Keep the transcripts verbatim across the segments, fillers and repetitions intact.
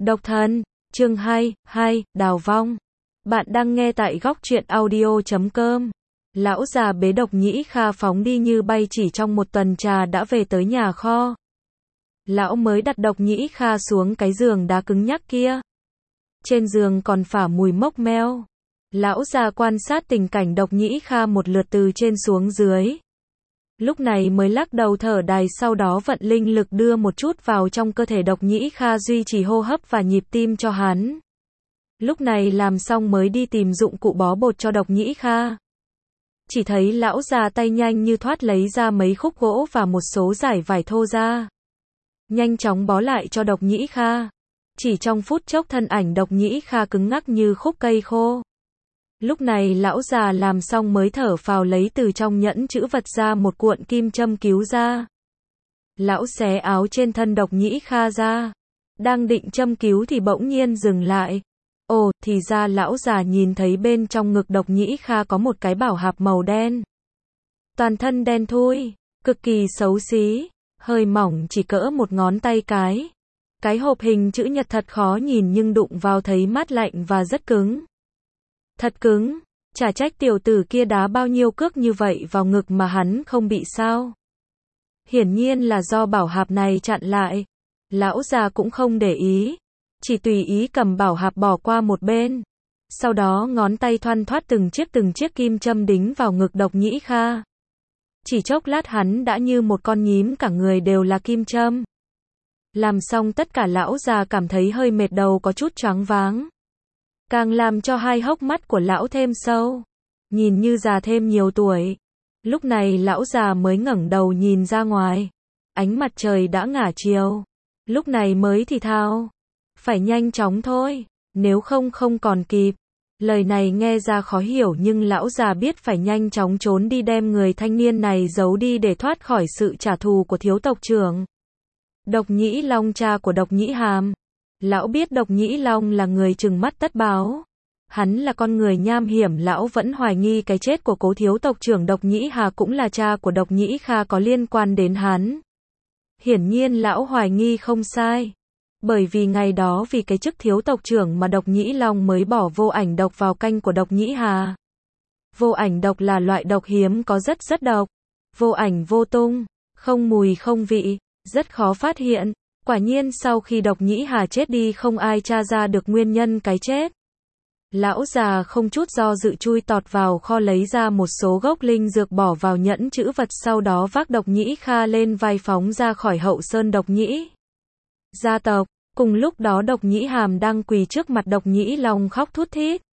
Độc thân, chương hai, hai, đào vong. Bạn đang nghe tại góc truyện audio chấm com. Lão già bế Độc Nhĩ Kha phóng đi như bay, chỉ trong một tuần trà đã về tới nhà kho. Lão mới đặt Độc Nhĩ Kha xuống cái giường đá cứng nhắc kia. Trên giường còn phả mùi mốc meo. Lão già quan sát tình cảnh Độc Nhĩ Kha một lượt từ trên xuống dưới. Lúc này mới lắc đầu thở dài, sau đó vận linh lực đưa một chút vào trong cơ thể Độc Nhĩ Kha, duy trì hô hấp và nhịp tim cho hắn. Lúc này làm xong mới đi tìm dụng cụ bó bột cho Độc Nhĩ Kha. Chỉ thấy lão già tay nhanh như thoát lấy ra mấy khúc gỗ và một số dải vải thô ra. Nhanh chóng bó lại cho Độc Nhĩ Kha. Chỉ trong phút chốc thân ảnh Độc Nhĩ Kha cứng ngắc như khúc cây khô. Lúc này lão già làm xong mới thở phào, lấy từ trong nhẫn chữ vật ra một cuộn kim châm cứu ra. Lão xé áo trên thân Độc Nhĩ Kha ra. Đang định châm cứu thì bỗng nhiên dừng lại. Ồ, thì ra lão già nhìn thấy bên trong ngực Độc Nhĩ Kha có một cái bảo hạp màu đen. Toàn thân đen thui, cực kỳ xấu xí, hơi mỏng chỉ cỡ một ngón tay cái. Cái hộp hình chữ nhật thật khó nhìn nhưng đụng vào thấy mát lạnh và rất cứng. Thật cứng, chả trách tiểu tử kia đá bao nhiêu cước như vậy vào ngực mà hắn không bị sao. Hiển nhiên là do bảo hạp này chặn lại. Lão già cũng không để ý, chỉ tùy ý cầm bảo hạp bỏ qua một bên. Sau đó ngón tay thoăn thoắt từng chiếc từng chiếc kim châm đính vào ngực Độc Nhĩ Kha. Chỉ chốc lát hắn đã như một con nhím, cả người đều là kim châm. Làm xong tất cả lão già cảm thấy hơi mệt, đầu có chút choáng váng. Càng làm cho hai hốc mắt của lão thêm sâu, nhìn như già thêm nhiều tuổi. Lúc này lão già mới ngẩng đầu nhìn ra ngoài. Ánh mặt trời đã ngả chiều. Lúc này mới thì thào, phải nhanh chóng thôi, nếu không không còn kịp. Lời này nghe ra khó hiểu nhưng lão già biết phải nhanh chóng trốn đi, đem người thanh niên này giấu đi để thoát khỏi sự trả thù của thiếu tộc trưởng. Độc Nhĩ Long, cha của Độc Nhĩ Hàm. Lão biết Độc Nhĩ Long là người trừng mắt tất báo. Hắn là con người nham hiểm, lão vẫn hoài nghi cái chết của cố thiếu tộc trưởng Độc Nhĩ Hà cũng là cha của Độc Nhĩ Kha có liên quan đến hắn. Hiển nhiên lão hoài nghi không sai. Bởi vì ngày đó vì cái chức thiếu tộc trưởng mà Độc Nhĩ Long mới bỏ vô ảnh độc vào canh của Độc Nhĩ Hà. Vô ảnh độc là loại độc hiếm có, rất rất độc. Vô ảnh vô tung, không mùi không vị, rất khó phát hiện. Quả nhiên sau khi Độc Nhĩ Hà chết đi không ai tra ra được nguyên nhân cái chết. Lão già không chút do dự chui tọt vào kho, lấy ra một số gốc linh dược bỏ vào nhẫn chữ vật, sau đó vác Độc Nhĩ Kha lên vai phóng ra khỏi Hậu Sơn Độc Nhĩ gia tộc. Cùng lúc đó Độc Nhĩ Hàm đang quỳ trước mặt Độc Nhĩ Long khóc thút thít.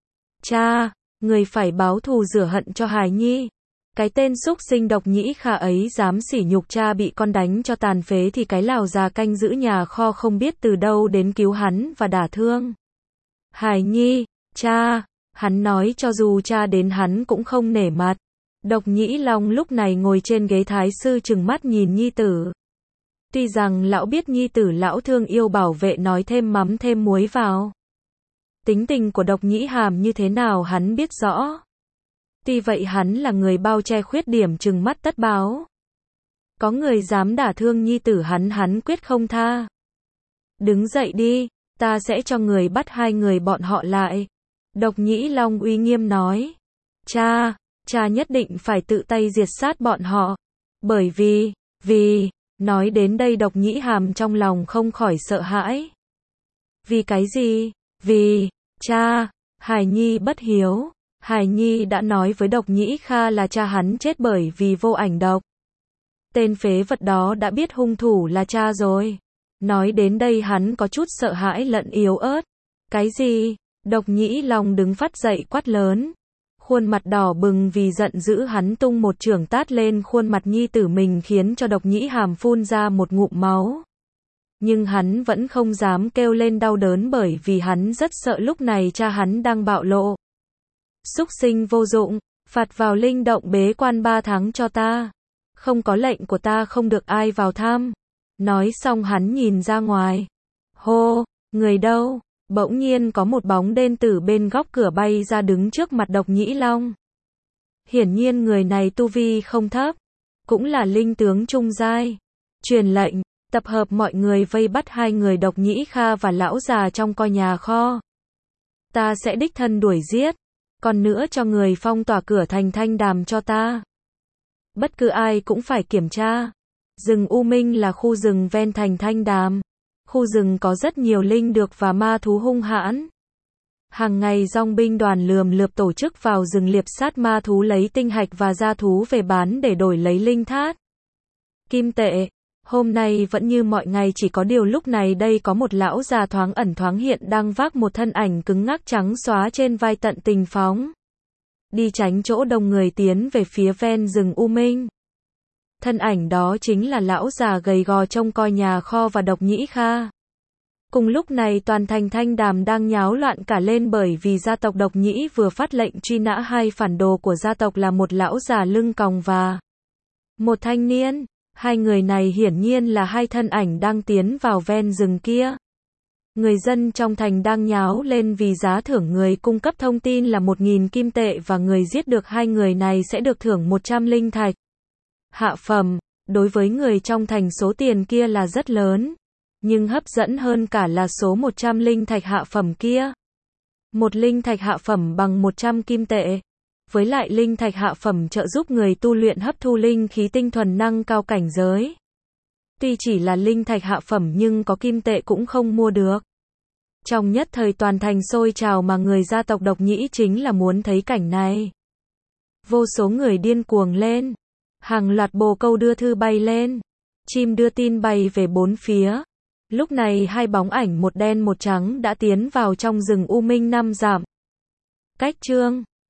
Cha, người phải báo thù rửa hận cho hài nhi. Cái tên xúc sinh Độc Nhĩ Kha ấy dám sỉ nhục cha, bị con đánh cho tàn phế thì cái lào già canh giữ nhà kho không biết từ đâu đến cứu hắn và đả thương hài nhi. Cha, hắn nói cho dù cha đến hắn cũng không nể mặt. Độc Nhĩ Long lúc này ngồi trên ghế thái sư trừng mắt nhìn nhi tử. Tuy rằng lão biết nhi tử lão thương yêu bảo vệ, nói thêm mắm thêm muối vào. Tính tình của Độc Nhĩ Hàm như thế nào hắn biết rõ. Tuy vậy hắn là người bao che khuyết điểm, trừng mắt tất báo. Có người dám đả thương nhi tử hắn, hắn quyết không tha. Đứng dậy đi, ta sẽ cho người bắt hai người bọn họ lại. Độc Nhĩ Long uy nghiêm nói. Cha, cha nhất định phải tự tay diệt sát bọn họ. Bởi vì, vì, nói đến đây Độc Nhĩ Hàm trong lòng không khỏi sợ hãi. Vì cái gì? Vì, cha, hài nhi bất hiếu. Hài nhi đã nói với Độc Nhĩ Kha là cha hắn chết bởi vì vô ảnh độc. Tên phế vật đó đã biết hung thủ là cha rồi. Nói đến đây hắn có chút sợ hãi lẫn yếu ớt. Cái gì? Độc Nhĩ Long đứng phát dậy quát lớn. Khuôn mặt đỏ bừng vì giận dữ, hắn tung một chưởng tát lên khuôn mặt nhi tử mình khiến cho Độc Nhĩ Hàm phun ra một ngụm máu. Nhưng hắn vẫn không dám kêu lên đau đớn bởi vì hắn rất sợ lúc này cha hắn đang bạo lộ. Xúc sinh vô dụng, phạt vào linh động bế quan ba tháng cho ta. Không có lệnh của ta không được ai vào thăm. Nói xong hắn nhìn ra ngoài. Hô, người đâu? Bỗng nhiên có một bóng đen từ bên góc cửa bay ra đứng trước mặt Độc Nhĩ Long. Hiển nhiên người này tu vi không thấp, cũng là linh tướng trung giai. Truyền lệnh, tập hợp mọi người vây bắt hai người Độc Nhĩ Kha và lão già trong coi nhà kho. Ta sẽ đích thân đuổi giết, còn nữa cho người phong tỏa cửa thành Thanh Đàm cho ta. Bất cứ ai cũng phải kiểm tra. Rừng U Minh là khu rừng ven thành Thanh Đàm. Khu rừng có rất nhiều linh được và ma thú hung hãn. Hàng ngày dòng binh đoàn lườm lượp tổ chức vào rừng liệp sát ma thú lấy tinh hạch và da thú về bán để đổi lấy linh thát. Kim tệ. Hôm nay vẫn như mọi ngày, chỉ có điều lúc này đây có một lão già thoáng ẩn thoáng hiện đang vác một thân ảnh cứng ngắc trắng xóa trên vai, tận tình phóng đi tránh chỗ đông người tiến về phía ven rừng U Minh. Thân ảnh đó chính là lão già gầy gò trông coi nhà kho và Độc Nhĩ Kha. Cùng lúc này toàn thành Thanh Đàm đang nháo loạn cả lên, bởi vì gia tộc Độc Nhĩ vừa phát lệnh truy nã hai phản đồ của gia tộc là một lão già lưng còng và một thanh niên. Hai người này hiển nhiên là hai thân ảnh đang tiến vào ven rừng kia. Người dân trong thành đang nháo lên vì giá thưởng người cung cấp thông tin là một nghìn kim tệ và người giết được hai người này sẽ được thưởng một trăm linh thạch hạ phẩm. Đối với người trong thành số tiền kia là rất lớn, nhưng hấp dẫn hơn cả là số một trăm linh thạch hạ phẩm kia. Một linh thạch hạ phẩm bằng một trăm kim tệ. Với lại linh thạch hạ phẩm trợ giúp người tu luyện hấp thu linh khí tinh thuần nâng cao cảnh giới. Tuy chỉ là linh thạch hạ phẩm nhưng có kim tệ cũng không mua được. Trong nhất thời toàn thành sôi trào, mà người gia tộc Độc Nhĩ chính là muốn thấy cảnh này. Vô số người điên cuồng lên. Hàng loạt bồ câu đưa thư bay lên. Chim đưa tin bay về bốn phía. Lúc này hai bóng ảnh một đen một trắng đã tiến vào trong rừng U Minh năm dặm. Cách chương